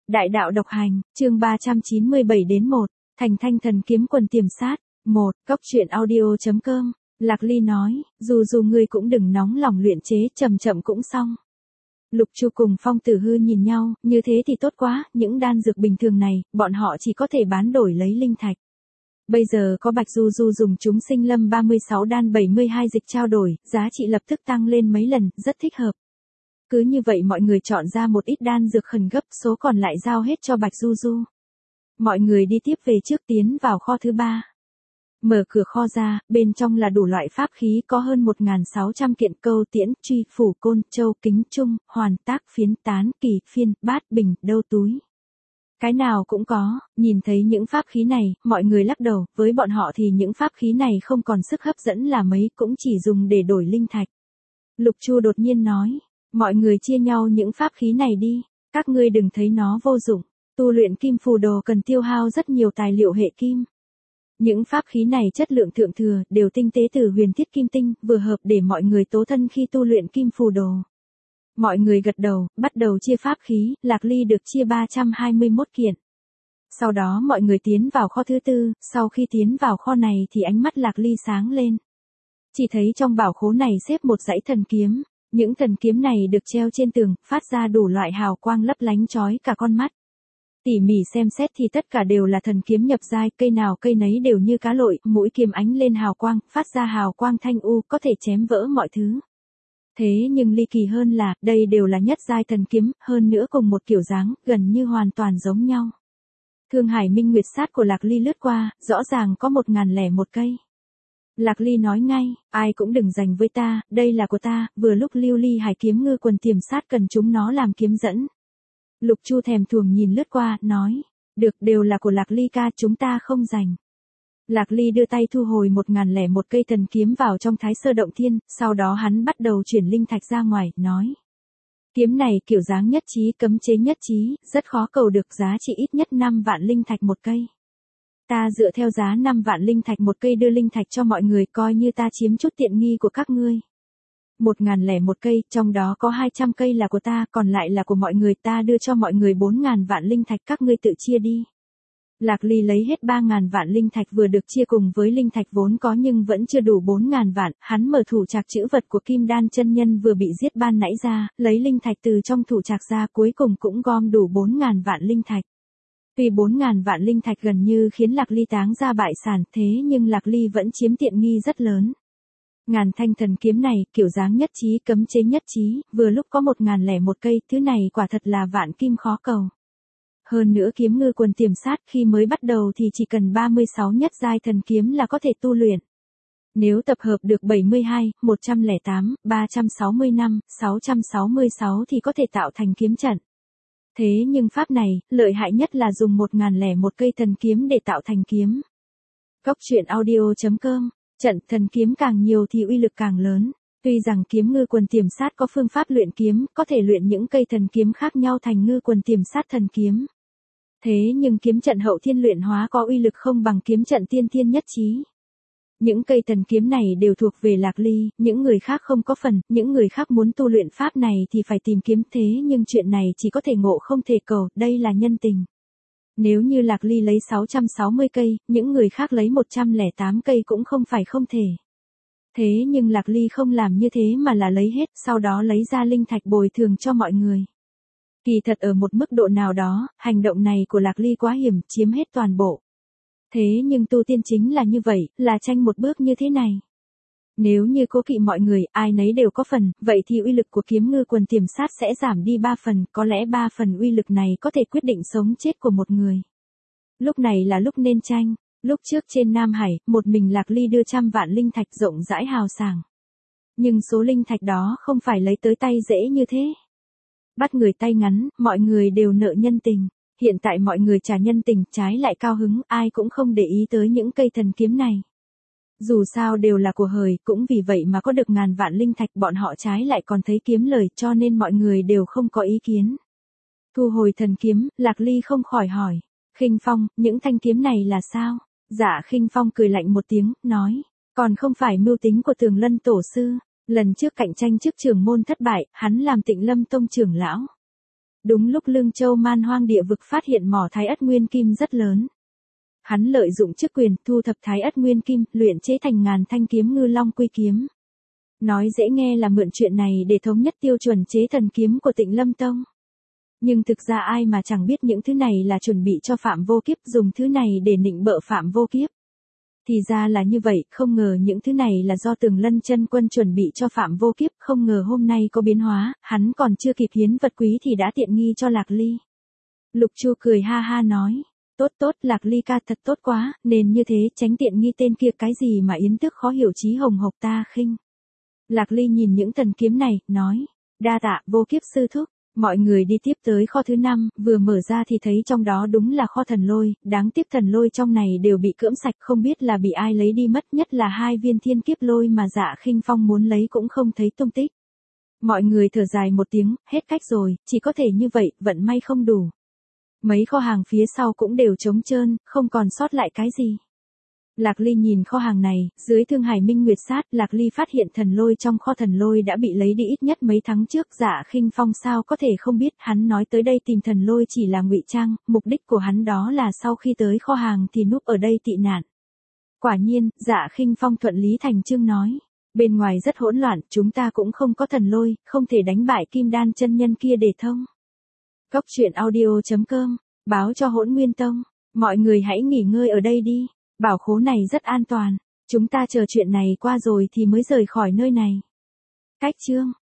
Đại đạo độc hành, chương 397 đến 1, Thành Thanh thần kiếm quần tiềm sát. 1. Cốc truyện audio.com. Lạc Ly nói, dù ngươi cũng đừng nóng lòng luyện chế, chậm chậm cũng xong. Lục Chu cùng Phong Tử Hư nhìn nhau, như thế thì tốt quá, những đan dược bình thường này, bọn họ chỉ có thể bán đổi lấy linh thạch. Bây giờ có Bạch Du Du dùng chúng sinh lâm 36 đan 72 dịch trao đổi, giá trị lập tức tăng lên mấy lần, rất thích hợp. Cứ như vậy mọi người chọn ra một ít đan dược khẩn cấp, số còn lại giao hết cho Bạch Du Du. Mọi người đi tiếp về trước tiến vào kho thứ 3. Mở cửa kho ra, bên trong là đủ loại pháp khí có hơn 1.600 kiện câu tiễn, truy, phủ côn, châu, kính, trung, hoàn, tác, phiến, tán, kỳ, phiên, bát, bình, đâu túi. Cái nào cũng có, nhìn thấy những pháp khí này, mọi người lắc đầu, với bọn họ thì những pháp khí này không còn sức hấp dẫn là mấy, cũng chỉ dùng để đổi linh thạch. Lục Chu đột nhiên nói, mọi người chia nhau những pháp khí này đi, các ngươi đừng thấy nó vô dụng, tu luyện kim phù đồ cần tiêu hao rất nhiều tài liệu hệ kim. Những pháp khí này chất lượng thượng thừa, đều tinh tế từ huyền thiết kim tinh, vừa hợp để mọi người tố thân khi tu luyện kim phù đồ. Mọi người gật đầu, bắt đầu chia pháp khí, Lạc Ly được chia 321 kiện. Sau đó mọi người tiến vào kho thứ 4, sau khi tiến vào kho này thì ánh mắt Lạc Ly sáng lên. Chỉ thấy trong bảo khố này xếp một dãy thần kiếm, những thần kiếm này được treo trên tường, phát ra đủ loại hào quang lấp lánh chói cả con mắt. Tỉ mỉ xem xét thì tất cả đều là thần kiếm nhập giai, cây nào cây nấy đều như cá lội, mũi kiếm ánh lên hào quang, phát ra hào quang thanh u, có thể chém vỡ mọi thứ. Thế nhưng ly kỳ hơn là, đây đều là nhất giai thần kiếm, hơn nữa cùng một kiểu dáng, gần như hoàn toàn giống nhau. Thương Hải Minh Nguyệt sát của Lạc Ly lướt qua, rõ ràng có 1001 cây. Lạc Ly nói ngay, ai cũng đừng giành với ta, đây là của ta, vừa lúc Lưu Ly Hải kiếm ngư quần tiềm sát cần chúng nó làm kiếm dẫn. Lục Chu thèm thuồng nhìn lướt qua, nói, được, đều là của Lạc Ly ca, chúng ta không giành. Lạc Ly đưa tay thu hồi 1001 cây thần kiếm vào trong Thái Sơ Động Thiên, sau đó hắn bắt đầu chuyển linh thạch ra ngoài, nói. Kiếm này kiểu dáng nhất trí, cấm chế nhất trí, rất khó cầu được, giá trị ít nhất 5 vạn linh thạch một cây. Ta dựa theo giá 5 vạn linh thạch một cây đưa linh thạch cho mọi người, coi như ta chiếm chút tiện nghi của các ngươi. 1001 cây, trong đó có 200 cây là của ta, còn lại là của mọi người, ta đưa cho mọi người 4.000 vạn linh thạch, các ngươi tự chia đi. Lạc Ly lấy hết 3.000 vạn linh thạch vừa được chia cùng với linh thạch vốn có nhưng vẫn chưa đủ 4.000 vạn, hắn mở thủ trạc chữ vật của Kim Đan chân nhân vừa bị giết ban nãy ra, lấy linh thạch từ trong thủ trạc ra, cuối cùng cũng gom đủ 4.000 vạn linh thạch. Tuy 4.000 vạn linh thạch gần như khiến Lạc Ly táng ra bại sản, thế nhưng Lạc Ly vẫn chiếm tiện nghi rất lớn. Ngàn thanh thần kiếm này, kiểu dáng nhất trí, cấm chế nhất trí, vừa lúc có 1001 cây, thứ này quả thật là vạn kim khó cầu. Hơn nữa kiếm ngư quần tiềm sát khi mới bắt đầu thì chỉ cần 36 nhất giai thần kiếm là có thể tu luyện. Nếu tập hợp được 72, 108, 365, 666 thì có thể tạo thành kiếm trận. Thế nhưng pháp này, lợi hại nhất là dùng 1001 cây thần kiếm để tạo thành kiếm. Cốc truyện audio.com. Trận thần kiếm càng nhiều thì uy lực càng lớn. Tuy rằng kiếm ngư quần tiềm sát có phương pháp luyện kiếm, có thể luyện những cây thần kiếm khác nhau thành ngư quần tiềm sát thần kiếm. Thế nhưng kiếm trận hậu thiên luyện hóa có uy lực không bằng kiếm trận tiên thiên nhất trí. Những cây thần kiếm này đều thuộc về Lạc Ly, những người khác không có phần, những người khác muốn tu luyện pháp này thì phải tìm kiếm, thế nhưng chuyện này chỉ có thể ngộ không thể cầu, đây là nhân tình. Nếu như Lạc Ly lấy 660 cây, những người khác lấy 108 cây cũng không phải không thể. Thế nhưng Lạc Ly không làm như thế mà là lấy hết, sau đó lấy ra linh thạch bồi thường cho mọi người. Kỳ thật ở một mức độ nào đó, hành động này của Lạc Ly quá hiểm, chiếm hết toàn bộ. Thế nhưng tu tiên chính là như vậy, là tranh một bước như thế này. Nếu như cố kỵ mọi người, ai nấy đều có phần, vậy thì uy lực của kiếm ngư quần tiềm sát sẽ giảm đi 3 phần, có lẽ 3 phần uy lực này có thể quyết định sống chết của một người. Lúc này là lúc nên tranh, lúc trước trên Nam Hải, một mình Lạc Ly đưa 100 vạn linh thạch rộng rãi hào sảng. Nhưng số linh thạch đó không phải lấy tới tay dễ như thế. Bắt người tay ngắn, mọi người đều nợ nhân tình. Hiện tại mọi người trả nhân tình, trái lại cao hứng, ai cũng không để ý tới những cây thần kiếm này. Dù sao đều là của hời, cũng vì vậy mà có được ngàn vạn linh thạch, bọn họ trái lại còn thấy kiếm lời, cho nên mọi người đều không có ý kiến. Thu hồi thần kiếm, Lạc Ly không khỏi hỏi, Khinh Phong, những thanh kiếm này là sao? Dạ Khinh Phong cười lạnh một tiếng, nói, còn không phải mưu tính của Tường Lân tổ sư, lần trước cạnh tranh chức trưởng môn thất bại, hắn làm Tịnh Lâm tông trưởng lão. Đúng lúc Lương Châu Man Hoang địa vực phát hiện mỏ thái ất nguyên kim rất lớn. Hắn lợi dụng chức quyền thu thập thái ất nguyên kim, luyện chế thành ngàn thanh kiếm ngư long quy kiếm. Nói dễ nghe là mượn chuyện này để thống nhất tiêu chuẩn chế thần kiếm của Tịnh Lâm Tông. Nhưng thực ra ai mà chẳng biết những thứ này là chuẩn bị cho Phạm Vô Kiếp, dùng thứ này để nịnh bợ Phạm Vô Kiếp. Thì ra là như vậy, không ngờ những thứ này là do Tường Lân Chân Quân chuẩn bị cho Phạm Vô Kiếp, không ngờ hôm nay có biến hóa, hắn còn chưa kịp hiến vật quý thì đã tiện nghi cho Lạc Ly. Lục Chu cười ha ha nói, tốt tốt, Lạc Ly ca thật tốt quá, nên như thế tránh tiện nghi tên kia, cái gì mà Yến Tước khó hiểu chí hồng hộc ta khinh. Lạc Ly nhìn những thần kiếm này, nói, đa tạ Vô Kiếp sư thúc. Mọi người đi tiếp tới kho thứ 5, vừa mở ra thì thấy trong đó đúng là kho thần lôi, đáng tiếc thần lôi trong này đều bị cưỡng sạch, không biết là bị ai lấy đi mất, nhất là 2 viên thiên kiếp lôi mà Dạ Khinh Phong muốn lấy cũng không thấy tung tích. Mọi người thở dài một tiếng, hết cách rồi, chỉ có thể như vậy, vận may không đủ. Mấy kho hàng phía sau cũng đều trống trơn, không còn sót lại cái gì. Lạc Ly nhìn kho hàng này, dưới Thương Hải Minh Nguyệt Sát, Lạc Ly phát hiện thần lôi trong kho thần lôi đã bị lấy đi ít nhất mấy tháng trước. Dạ Khinh Phong sao có thể không biết, hắn nói tới đây tìm thần lôi chỉ là ngụy trang, mục đích của hắn đó là sau khi tới kho hàng thì núp ở đây tị nạn. Quả nhiên, Dạ Khinh Phong thuận lý thành chương nói, bên ngoài rất hỗn loạn, chúng ta cũng không có thần lôi, không thể đánh bại Kim Đan chân nhân kia để thông. Cốc truyện audio.com, báo cho Hỗn Nguyên Tông, mọi người hãy nghỉ ngơi ở đây đi. Bảo khố này rất an toàn, chúng ta chờ chuyện này qua rồi thì mới rời khỏi nơi này. Cách chương